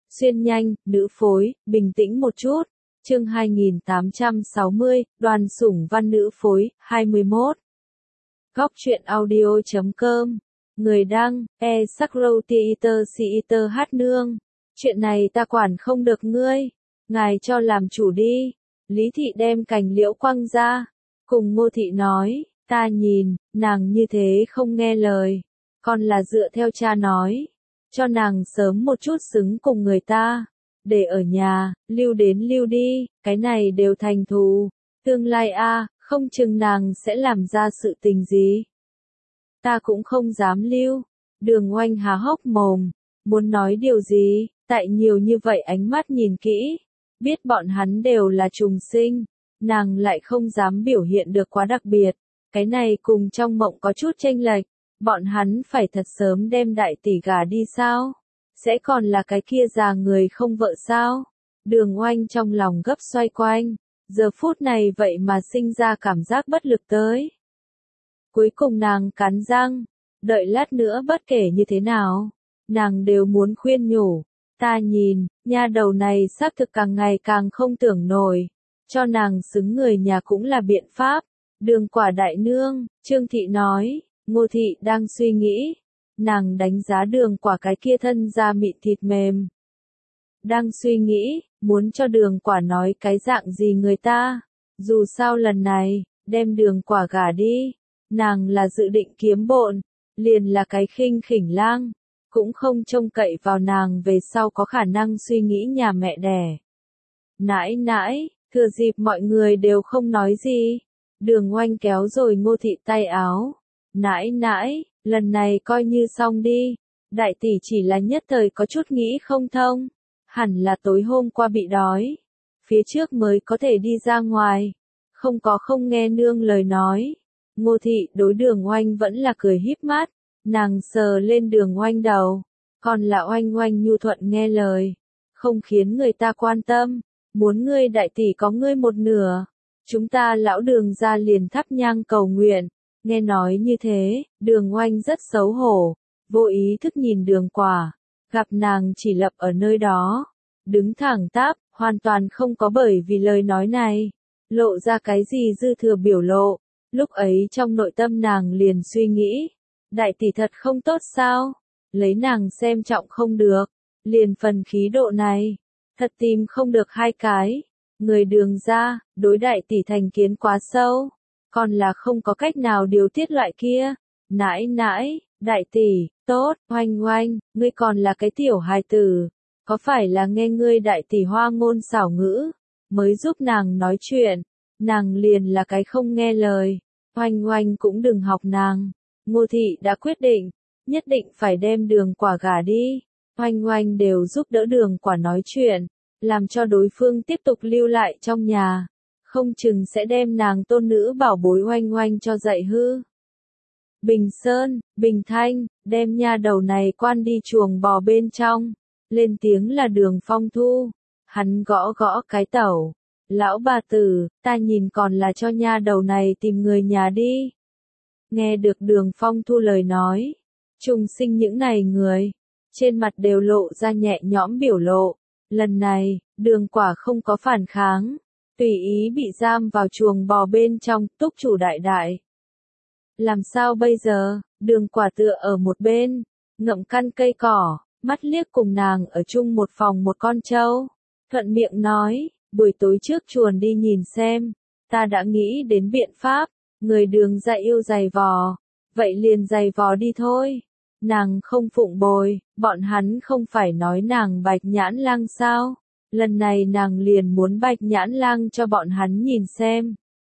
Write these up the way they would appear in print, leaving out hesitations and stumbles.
Xuyên nhanh, nữ phối, bình tĩnh một chút. Chương 2860, Đoàn Sủng Văn nữ phối, 21. Góc truyện audio.com. Người đăng, Sakrow Theater Hát Nương. Chuyện này ta quản không được ngươi. Ngài cho làm chủ đi. Lý Thị đem cành liễu quăng ra. Cùng Ngô Thị nói, ta nhìn, nàng như thế không nghe lời. Còn là dựa theo cha nói. Cho nàng sớm một chút xứng cùng người ta. Để ở nhà, lưu đến lưu đi, cái này đều thành thù. Tương lai không chừng nàng sẽ làm ra sự tình gì. Ta cũng không dám lưu. Đường Oanh há hốc mồm. Muốn nói điều gì, tại nhiều như vậy ánh mắt nhìn kỹ. Biết bọn hắn đều là trùng sinh. Nàng lại không dám biểu hiện được quá đặc biệt. Cái này cùng trong mộng có chút chênh lệch. Bọn hắn phải thật sớm đem đại tỷ gả đi sao? Sẽ còn là cái kia già người không vợ sao? Đường Oanh trong lòng gấp xoay quanh. Giờ phút này vậy mà sinh ra cảm giác bất lực tới. Cuối cùng nàng cắn răng. Đợi lát nữa bất kể như thế nào. Nàng đều muốn khuyên nhủ. Ta nhìn, nha đầu này xác thực càng ngày càng không tưởng nổi. Cho nàng xứng người nhà cũng là biện pháp. Đường Quả đại nương, Trương Thị nói. Ngô Thị đang suy nghĩ. Nàng đánh giá Đường Quả cái kia thân da mịn thịt mềm. Đang suy nghĩ, muốn cho Đường Quả nói cái dạng gì người ta. Dù sao lần này, đem Đường Quả gả đi. Nàng là dự định kiếm bộn. Liền là cái khinh lang. Cũng không trông cậy vào nàng về sau có khả năng suy nghĩ nhà mẹ đẻ. Nãi nãi, thừa dịp mọi người đều không nói gì. Đường Oanh kéo rồi Ngô Thị tay áo. Nãi nãi, lần này coi như xong đi. Đại tỷ chỉ là nhất thời có chút nghĩ không thông. Hẳn là tối hôm qua bị đói. Phía trước mới có thể đi ra ngoài. Không nghe nương lời nói. Ngô Thị đối Đường Oanh vẫn là cười híp mắt. Nàng sờ lên Đường Oanh đầu. Còn là Oanh Oanh nhu thuận nghe lời. Không khiến người ta quan tâm. Muốn ngươi đại tỷ có ngươi một nửa. Chúng ta lão Đường ra liền thắp nhang cầu nguyện. Nghe nói như thế, Đường Oanh rất xấu hổ. Vô ý thức nhìn Đường Quả. Gặp nàng chỉ lập ở nơi đó. Đứng thẳng tắp, hoàn toàn không có bởi vì lời nói này. Lộ ra cái gì dư thừa biểu lộ. Lúc ấy trong nội tâm nàng liền suy nghĩ. Đại tỷ thật không tốt sao? Lấy nàng xem trọng không được. Liền phần khí độ này. Thật tìm không được hai cái. Người Đường ra, đối đại tỷ thành kiến quá sâu. Còn là không có cách nào điều tiết loại kia. Nãi nãi, đại tỷ, tốt, Oanh Oanh, ngươi còn là cái tiểu hài tử. Có phải là nghe ngươi đại tỷ hoa ngôn xảo ngữ, mới giúp nàng nói chuyện. Nàng liền là cái không nghe lời. Oanh Oanh cũng đừng học nàng. Ngô Thị đã quyết định, nhất định phải đem Đường Quả gả đi. Oanh Oanh đều giúp đỡ Đường Quả nói chuyện, làm cho đối phương tiếp tục lưu lại trong nhà. Không chừng sẽ đem nàng tôn nữ bảo bối Oanh Oanh cho dạy hư. Bình Sơn, Bình Thanh, đem nha đầu này quan đi chuồng bò bên trong. Lên tiếng là Đường Phong Thu. Hắn gõ gõ cái tẩu. Lão bà tử, ta nhìn còn là cho nha đầu này tìm người nhà đi. Nghe được Đường Phong Thu lời nói. Trùng sinh những này người. Trên mặt đều lộ ra nhẹ nhõm biểu lộ. Lần này, Đường Quả không có phản kháng. Tùy ý bị giam vào chuồng bò bên trong, túc chủ đại đại. Làm sao bây giờ? Đường Quả tựa ở một bên, ngậm căn cây cỏ, mắt liếc cùng nàng ở chung một phòng một con trâu. Thuận miệng nói, buổi tối trước chuồn đi nhìn xem. Ta đã nghĩ đến biện pháp, người Đường ra yêu giày vò. Vậy liền giày vò đi thôi. Nàng không phụng bồi, bọn hắn không phải nói nàng Bạch Nhãn Lang sao? Lần này nàng liền muốn Bạch Nhãn Lang cho bọn hắn nhìn xem.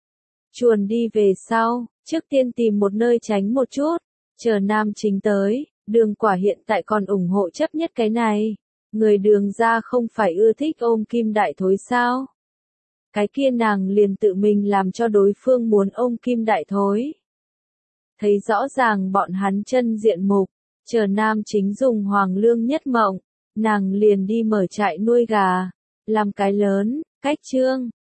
Chuồn đi về sau, trước tiên tìm một nơi tránh một chút, chờ nam chính tới. Đường Quả hiện tại còn ủng hộ chấp nhất cái này. Người Đường ra không phải ưa thích ôm kim đại thối sao? Cái kia nàng liền tự mình làm cho đối phương muốn ôm kim đại thối. Thấy rõ ràng bọn hắn chân diện mục, chờ nam chính dùng hoàng lương nhất mộng, nàng liền đi mở trại nuôi gà, làm cái lớn, cách trương,